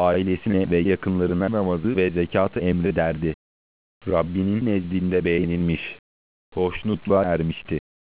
ailesine ve yakınlarına namazı ve zekatı emrederdi. Rabbinin nezdinde beğenilmiş, hoşnutluğa ermişti.